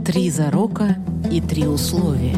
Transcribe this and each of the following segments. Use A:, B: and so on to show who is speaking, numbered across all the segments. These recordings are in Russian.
A: 3 зарока и 3 условия.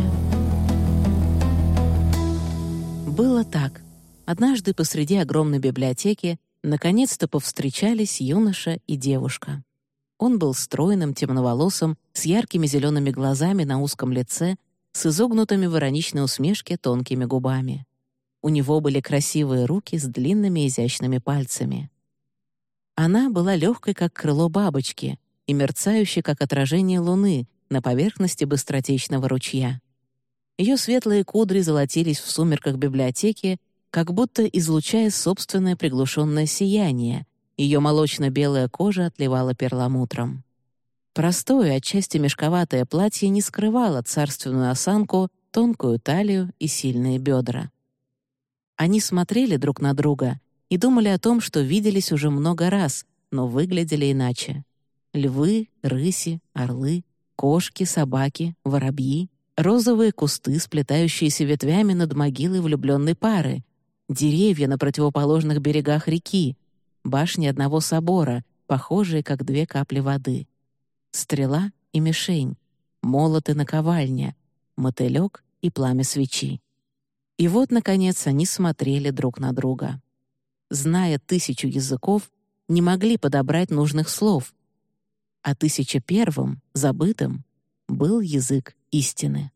A: Было так. Однажды посреди огромной библиотеки наконец-то повстречались юноша и девушка. Он был стройным, темноволосым, с яркими зелеными глазами на узком лице, с изогнутыми в ироничной усмешке тонкими губами. У него были красивые руки с длинными изящными пальцами. Она была легкой, как крыло бабочки, и мерцающей, как отражение луны на поверхности быстротечного ручья. Ее светлые кудри золотились в сумерках библиотеки, как будто излучая собственное приглушенное сияние. Ее молочно-белая кожа отливала перламутром. Простое, отчасти мешковатое платье не скрывало царственную осанку, тонкую талию и сильные бедра. Они смотрели друг на друга и думали о том, что виделись уже много раз, но выглядели иначе. Львы, рыси, орлы, кошки, собаки, воробьи, розовые кусты, сплетающиеся ветвями над могилой влюбленной пары, деревья на противоположных берегах реки, башни одного собора, похожие как 2 капли воды, стрела и мишень, молот и наковальня, мотылёк и пламя свечи. И вот, наконец, они смотрели друг на друга. Зная 1000 языков, не могли подобрать нужных слов, а 1001, забытым, был язык истины.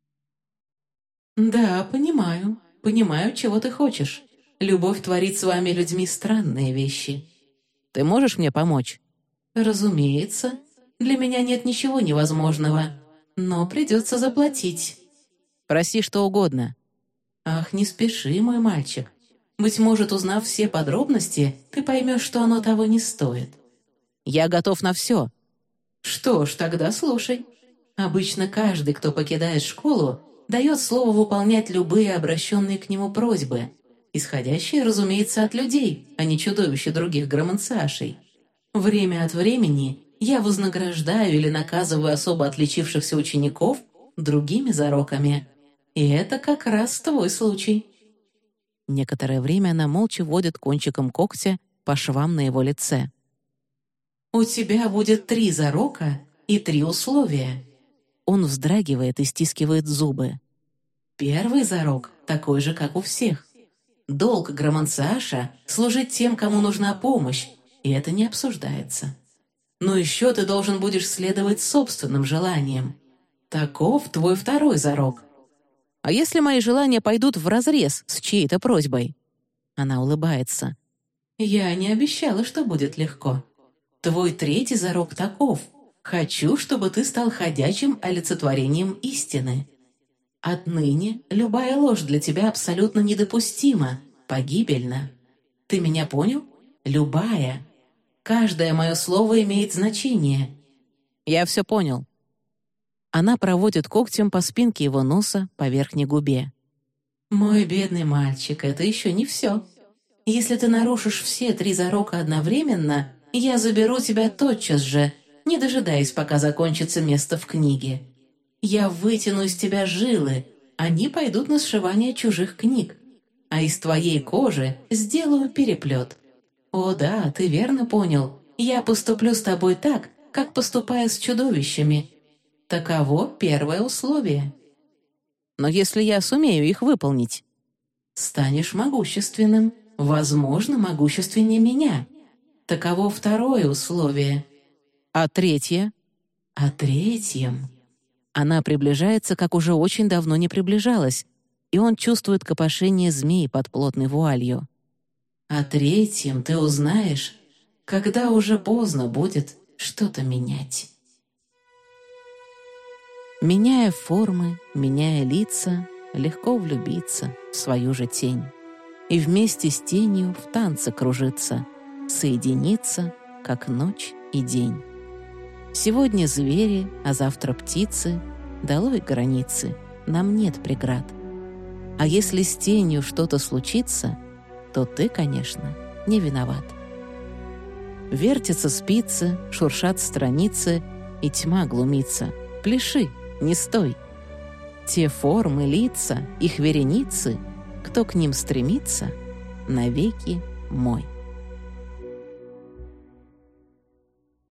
B: «Да, понимаю, чего ты хочешь. Любовь творит с вами людьми странные вещи».
A: «Ты можешь мне помочь?»
B: «Разумеется. Для меня нет ничего невозможного. Но придется заплатить».
A: «Проси что угодно».
B: «Ах, не спеши, мой мальчик. Быть может, узнав все подробности, ты поймешь, что оно того не стоит».
A: «Я готов на все».
B: «Что ж, тогда слушай. Обычно каждый, кто покидает школу, дает слово выполнять любые обращенные к нему просьбы, исходящие, разумеется, от людей, а не чудовища других громанциашей. Время от времени я вознаграждаю или наказываю особо отличившихся учеников другими зароками. И это как раз твой случай».
A: Некоторое время она молча водит кончиком когтя по швам на его лице.
B: «У тебя будет 3 зарока и 3 условия».
A: Он вздрагивает и стискивает зубы.
B: Первый зарок такой же, как у всех. Долг громанциаша — служить тем, кому нужна помощь, и это не обсуждается. Но еще ты должен будешь следовать собственным желаниям. Таков твой второй зарок.
A: «А если мои желания пойдут вразрез с чьей-то просьбой?» Она улыбается.
B: Я не обещала, что будет легко. Твой третий зарок таков. Хочу, чтобы ты стал ходячим олицетворением истины. Отныне любая ложь для тебя абсолютно недопустима, погибельна. Ты меня понял? Любая. Каждое мое слово имеет значение».
A: «Я все понял». Она проводит когтем по спинке его носа, по верхней губе.
B: «Мой бедный мальчик, это еще не все. Если ты нарушишь все 3 зарока одновременно, я заберу тебя тотчас же, не дожидаясь, пока закончится место в книге. Я вытяну из тебя жилы, они пойдут на сшивание чужих книг, а из твоей кожи сделаю переплет. О да, ты верно понял, я поступлю с тобой так, как поступаю с чудовищами. Таково первое условие».
A: «Но если я сумею их выполнить?»
B: «Станешь могущественным, возможно, могущественнее меня. Таково второе условие».
A: «А третье?»
B: «О третьем...»
A: Она приближается, как уже очень давно не приближалась, и он чувствует копошение змей под плотной вуалью.
B: «О третьем ты узнаешь, когда уже поздно будет что-то менять».
A: Меняя формы, меняя лица, легко влюбиться в свою же тень. И вместе с тенью в танце кружиться, соединиться, как ночь и день. Сегодня звери, а завтра птицы, долой границы, нам нет преград. А если с тенью что-то случится, то ты, конечно, не виноват. Вертятся спицы, шуршат страницы, и тьма глумится. Пляши, не стой. Те формы, лица, их вереницы, кто к ним стремится, навеки мой.